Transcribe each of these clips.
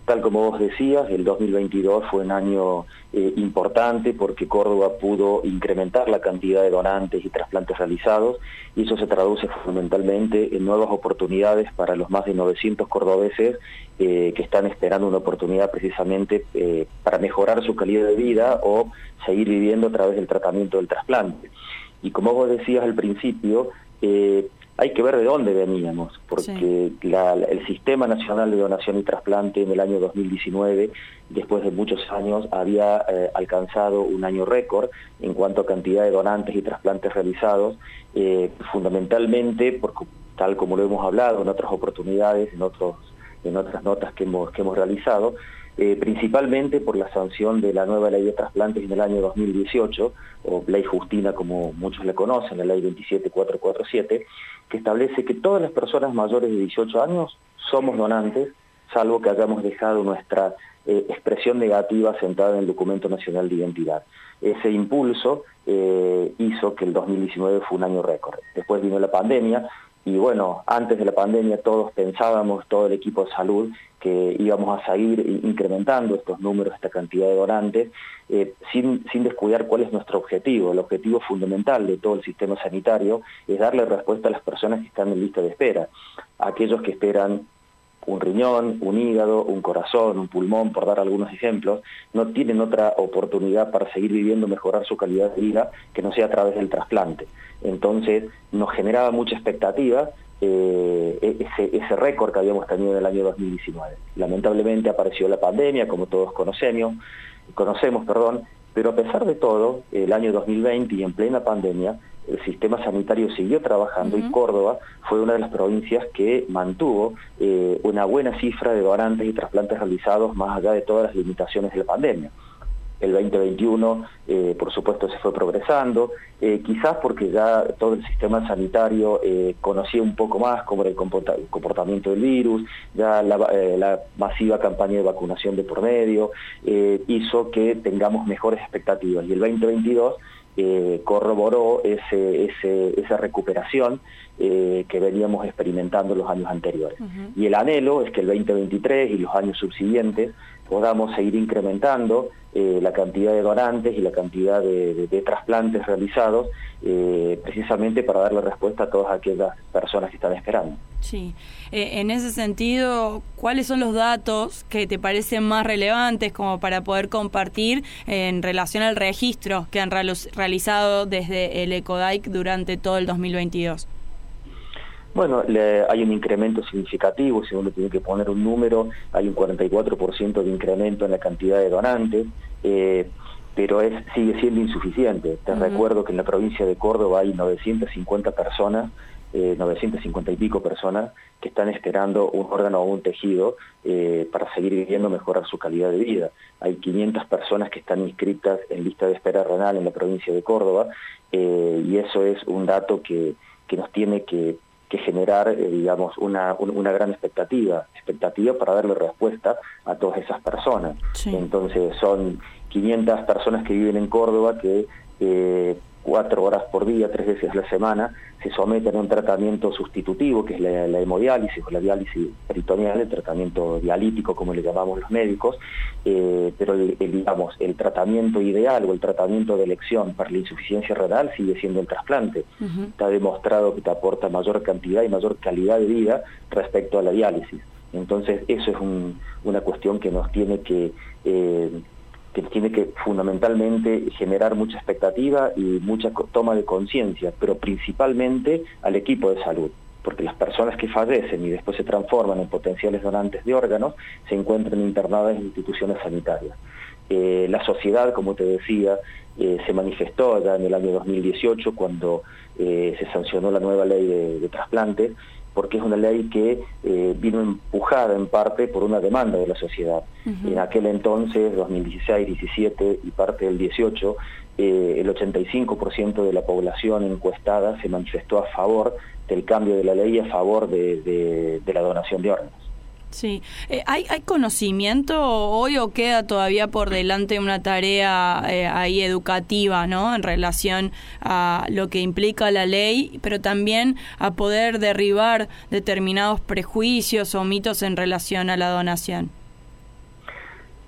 tal como vos decías, el 2022 fue un año importante porque Córdoba pudo incrementar la cantidad de donantes y trasplantes realizados, y eso se traduce fundamentalmente en nuevas oportunidades para los más de 900 cordobeses que están esperando una oportunidad precisamente para mejorar su calidad de vida o seguir viviendo a través del tratamiento del trasplante. Y como vos decías al principio, hay que ver de dónde veníamos, porque el Sistema Nacional de Donación y Trasplante en el año 2019, después de muchos años, había alcanzado un año récord en cuanto a cantidad de donantes y trasplantes realizados, fundamentalmente, porque, tal como lo hemos hablado en otras oportunidades, en otras notas que hemos realizado, principalmente por la sanción de la nueva ley de trasplantes en el año 2018, o ley Justina como muchos la conocen, la ley 27447, que establece que todas las personas mayores de 18 años somos donantes, salvo que hayamos dejado nuestra expresión negativa sentada en el Documento Nacional de Identidad. Ese impulso hizo que el 2019 fue un año récord. Después vino la pandemia, y bueno, antes de la pandemia todos pensábamos, todo el equipo de salud, que íbamos a seguir incrementando estos números, esta cantidad de donantes, sin descuidar cuál es nuestro objetivo. El objetivo fundamental de todo el sistema sanitario es darle respuesta a las personas que están en lista de espera, aquellos que esperan un riñón, un hígado, un corazón, un pulmón, por dar algunos ejemplos, no tienen otra oportunidad para seguir viviendo, mejorar su calidad de vida, que no sea a través del trasplante. Entonces nos generaba mucha expectativa ese récord que habíamos tenido en el año 2019. Lamentablemente apareció la pandemia, como todos conocemos, pero a pesar de todo, el año 2020 y en plena pandemia, el sistema sanitario siguió trabajando y Córdoba fue una de las provincias que mantuvo una buena cifra de donantes y trasplantes realizados más allá de todas las limitaciones de la pandemia. El 2021, por supuesto, se fue progresando, quizás porque ya todo el sistema sanitario conocía un poco más cómo era el comportamiento del virus, ya la masiva campaña de vacunación de por medio hizo que tengamos mejores expectativas. Y el 2022 corroboró esa recuperación que veníamos experimentando los años anteriores. Y el anhelo es que el 2023 y los años subsiguientes podamos seguir incrementando la cantidad de donantes y la cantidad de trasplantes realizados, precisamente para darle respuesta a todas aquellas personas que están esperando. Sí. En ese sentido, ¿cuáles son los datos que te parecen más relevantes como para poder compartir en relación al registro que han realizado desde el ECODAIC durante todo el 2022? Bueno, hay un incremento significativo, si uno tiene que poner un número, hay un 44% de incremento en la cantidad de donantes, pero sigue siendo insuficiente. Te recuerdo que en la provincia de Córdoba hay 950 y pico personas que están esperando un órgano o un tejido para seguir viviendo, mejorar su calidad de vida. Hay 500 personas que están inscritas en lista de espera renal en la provincia de Córdoba, y eso es un dato que nos tiene que generar, digamos, una gran expectativa para darle respuesta a todas esas personas. Sí. Entonces son 500 personas que viven en Córdoba que 4 horas por día, 3 veces a la semana, se someten a un tratamiento sustitutivo, que es la hemodiálisis o la diálisis peritoneal, el tratamiento dialítico, como le llamamos los médicos, pero digamos, el tratamiento ideal o el tratamiento de elección para la insuficiencia renal sigue siendo el trasplante. Está demostrado que te aporta mayor cantidad y mayor calidad de vida respecto a la diálisis. Entonces eso es una cuestión que nos tiene que fundamentalmente generar mucha expectativa y mucha toma de conciencia, pero principalmente al equipo de salud, porque las personas que fallecen y después se transforman en potenciales donantes de órganos se encuentran internadas en instituciones sanitarias. La sociedad, como te decía, se manifestó ya en el año 2018 cuando se sancionó la nueva ley de trasplantes, porque es una ley que vino empujada en parte por una demanda de la sociedad. En aquel entonces, 2016, 17 y parte del 18, el 85% de la población encuestada se manifestó a favor del cambio de la ley, a favor de la donación de órganos. Sí. ¿Hay conocimiento hoy o queda todavía por delante una tarea ahí educativa, ¿no? En relación a lo que implica la ley, pero también a poder derribar determinados prejuicios o mitos en relación a la donación?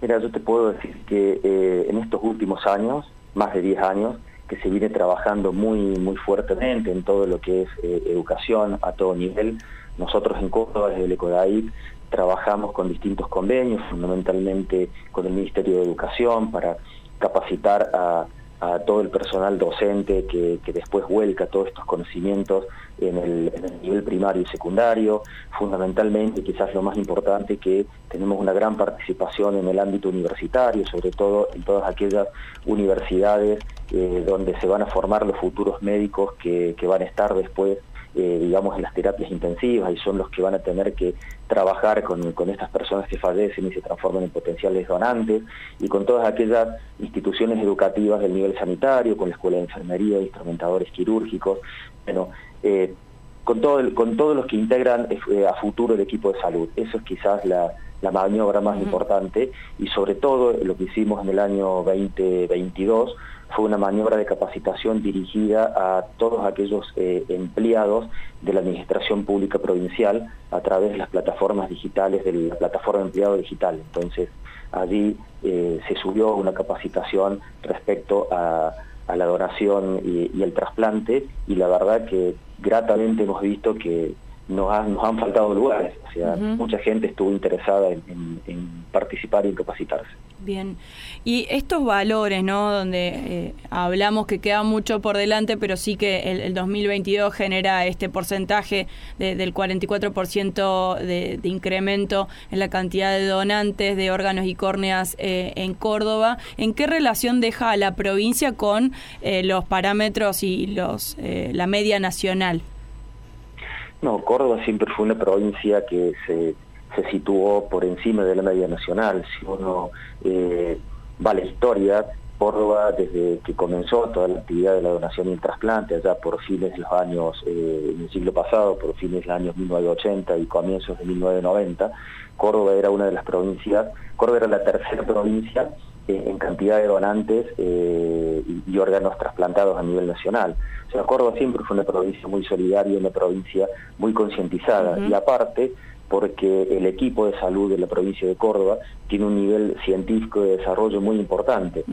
Mira, yo te puedo decir que en estos últimos años, más de 10 años, que se viene trabajando muy fuertemente en todo lo que es educación a todo nivel. Nosotros en Córdoba, desde el ECODAIP, trabajamos con distintos convenios, fundamentalmente con el Ministerio de Educación, para capacitar a todo el personal docente que después vuelca todos estos conocimientos en el nivel primario y secundario. Fundamentalmente, quizás lo más importante, que tenemos una gran participación en el ámbito universitario, sobre todo en todas aquellas universidades donde se van a formar los futuros médicos que van a estar después, digamos, en las terapias intensivas, y son los que van a tener que trabajar con estas personas que fallecen y se transforman en potenciales donantes, y con todas aquellas instituciones educativas del nivel sanitario, con la Escuela de Enfermería, instrumentadores quirúrgicos, bueno, con todos los que integran a futuro el equipo de salud. Eso es quizás la maniobra más importante, y sobre todo lo que hicimos en el año 2022 fue una maniobra de capacitación dirigida a todos aquellos empleados de la Administración Pública Provincial a través de las plataformas digitales, de la plataforma Empleado Digital. Entonces, allí se subió una capacitación respecto a la donación y el trasplante, y la verdad que gratamente hemos visto que nos han faltado lugares, o sea, mucha gente estuvo interesada en participar y en capacitarse. Bien, y estos valores, ¿no?, donde hablamos que queda mucho por delante, pero sí que el 2022 genera este porcentaje del 44% de incremento en la cantidad de donantes de órganos y córneas en Córdoba. ¿En qué relación deja a la provincia con los parámetros y la media nacional? No, Córdoba siempre fue una provincia que se situó por encima de la media nacional. Si uno va a la historia, Córdoba, desde que comenzó toda la actividad de la donación y el trasplante, allá por fines de los años, en el siglo pasado, por fines de los años 1980 y comienzos de 1990, Córdoba era una de las provincias, Córdoba era la tercera provincia en cantidad de donantes y órganos trasplantados a nivel nacional. O sea, Córdoba siempre fue una provincia muy solidaria, una provincia muy concientizada, y aparte porque el equipo de salud de la provincia de Córdoba tiene un nivel científico de desarrollo muy importante.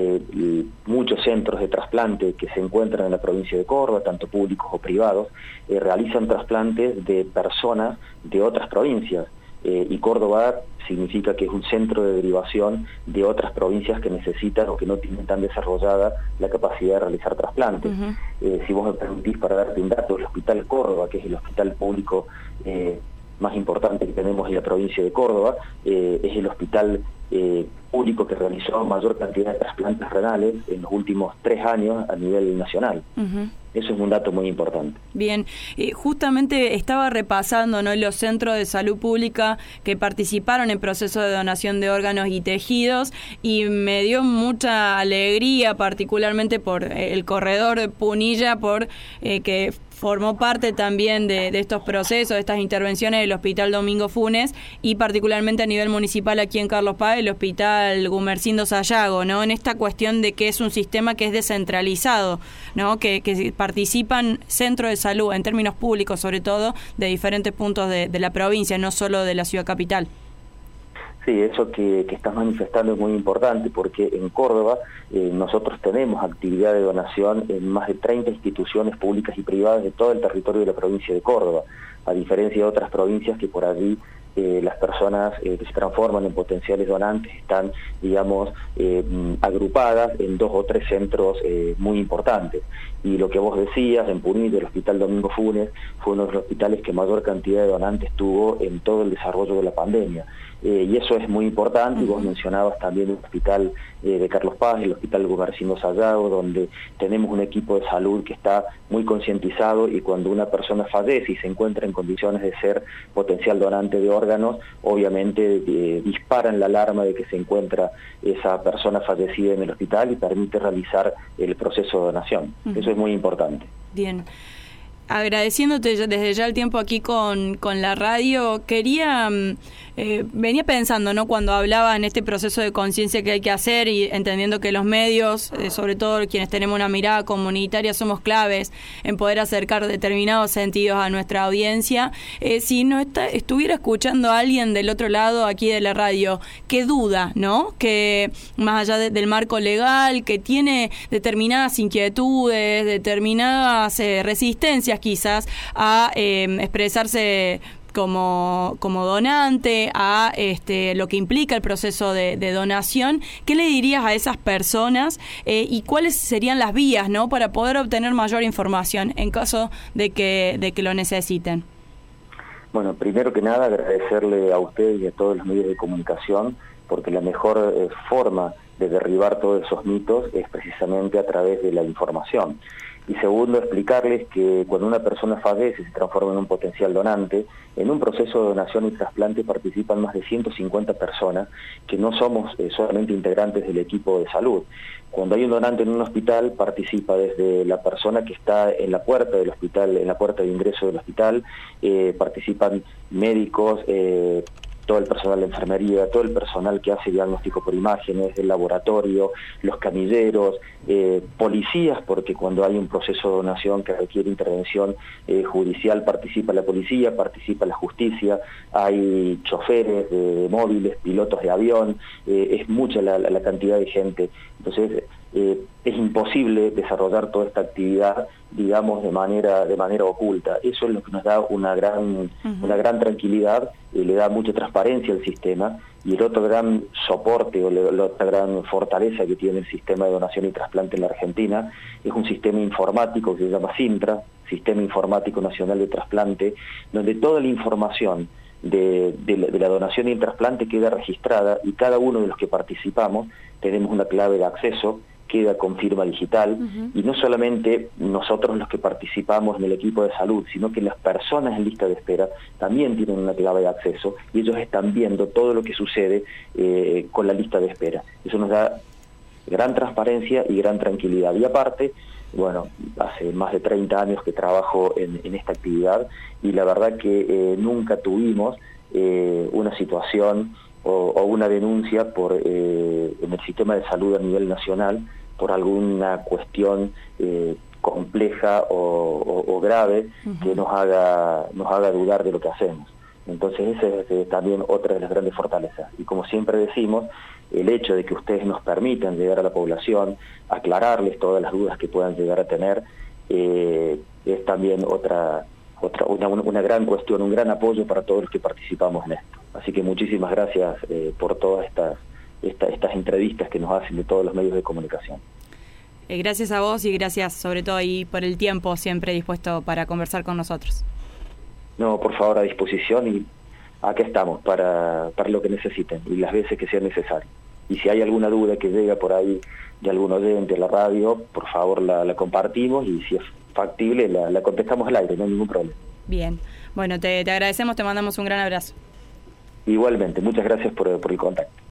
Muchos centros de trasplante que se encuentran en la provincia de Córdoba, tanto públicos o privados, realizan trasplantes de personas de otras provincias. Y Córdoba significa que es un centro de derivación de otras provincias que necesitan o que no tienen tan desarrollada la capacidad de realizar trasplantes. Si vos me permitís, para darte un dato, el Hospital Córdoba, que es el hospital público más importante que tenemos en la provincia de Córdoba, es el hospital público que realizó mayor cantidad de trasplantes renales en los últimos 3 años a nivel nacional. Eso es un dato muy importante. Bien, justamente estaba repasando, ¿no?, los centros de salud pública que participaron en procesos de donación de órganos y tejidos, y me dio mucha alegría, particularmente por el corredor de Punilla, por que formó parte también de estos procesos, de estas intervenciones del Hospital Domingo Funes, y particularmente a nivel municipal aquí en Carlos Paz, el Hospital Gumersindo Sayago, ¿no?, en esta cuestión de que es un sistema que es descentralizado, ¿no?, que participan centros de salud en términos públicos, sobre todo, de diferentes puntos de la provincia, no solo de la ciudad capital. Sí, eso que estás manifestando es muy importante, porque en Córdoba nosotros tenemos actividad de donación en más de 30 instituciones públicas y privadas de todo el territorio de la provincia de Córdoba, a diferencia de otras provincias que por allí las personas que se transforman en potenciales donantes están, digamos, agrupadas en 2 o 3 centros muy importantes. Y lo que vos decías, en Punilla, el Hospital Domingo Funes fue uno de los hospitales que mayor cantidad de donantes tuvo en todo el desarrollo de la pandemia. Y eso es muy importante. Y vos mencionabas también el hospital de Carlos Paz, el Hospital Gumersindo Sayago, donde tenemos un equipo de salud que está muy concientizado, y cuando una persona fallece y se encuentra en condiciones de ser potencial donante de órganos, obviamente disparan la alarma de que se encuentra esa persona fallecida en el hospital y permite realizar el proceso de donación. Eso es muy importante. Bien. agradeciéndote desde ya el tiempo aquí con la radio, venía pensando, ¿no?, cuando hablaba en este proceso de conciencia que hay que hacer y entendiendo que los medios, sobre todo quienes tenemos una mirada comunitaria, somos claves en poder acercar determinados sentidos a nuestra audiencia. Si no estuviera escuchando a alguien del otro lado aquí de la radio que duda, ¿no?, que más allá del marco legal, que tiene determinadas inquietudes, determinadas resistencias quizás a expresarse como donante, a lo que implica el proceso de donación, ¿qué le dirías a esas personas y cuáles serían las vías, ¿no?, para poder obtener mayor información en caso de que lo necesiten? Bueno, primero que nada agradecerle a ustedes y a todos los medios de comunicación, porque la mejor forma de derribar todos esos mitos es precisamente a través de la información. Y segundo, explicarles que cuando una persona fallece y se transforma en un potencial donante, en un proceso de donación y trasplante participan más de 150 personas que no somos solamente integrantes del equipo de salud. Cuando hay un donante en un hospital, participa desde la persona que está en la puerta del hospital, en la puerta de ingreso del hospital, participan médicos, todo el personal de enfermería, todo el personal que hace diagnóstico por imágenes, el laboratorio, los camilleros, policías, porque cuando hay un proceso de donación que requiere intervención judicial, participa la policía, participa la justicia, hay choferes de móviles, pilotos de avión, es mucha la cantidad de gente. Entonces, es imposible desarrollar toda esta actividad, digamos, de manera oculta. Eso es lo que nos da una gran tranquilidad, le da mucha transparencia al sistema, y el otro gran soporte o la otra gran fortaleza que tiene el sistema de donación y trasplante en la Argentina es un sistema informático que se llama SINTRA, Sistema Informático Nacional de Trasplante, donde toda la información de la donación y el trasplante queda registrada, y cada uno de los que participamos tenemos una clave de acceso, queda con firma digital, y no solamente nosotros los que participamos en el equipo de salud, sino que las personas en lista de espera también tienen una clave de acceso, y ellos están viendo todo lo que sucede con la lista de espera. Eso nos da gran transparencia y gran tranquilidad. Y aparte, bueno, hace más de 30 años que trabajo en esta actividad, y la verdad que nunca tuvimos una situación o una denuncia en el sistema de salud a nivel nacional por alguna cuestión compleja o grave que nos haga dudar de lo que hacemos. Entonces esa es también otra de las grandes fortalezas. Y como siempre decimos, el hecho de que ustedes nos permitan llegar a la población, aclararles todas las dudas que puedan llegar a tener, es también una gran cuestión, un gran apoyo para todos los que participamos en esto. Así que muchísimas gracias por todas estas entrevistas que nos hacen de todos los medios de comunicación. Gracias a vos y gracias sobre todo y por el tiempo siempre dispuesto para conversar con nosotros. No, por favor, a disposición, y acá estamos para lo que necesiten y las veces que sea necesario. Y si hay alguna duda que llega por ahí de algún oyente de la radio, por favor la compartimos, y si es factible la contestamos al aire, no hay ningún problema. Bien, bueno, te agradecemos, te mandamos un gran abrazo. Igualmente, muchas gracias por el contacto.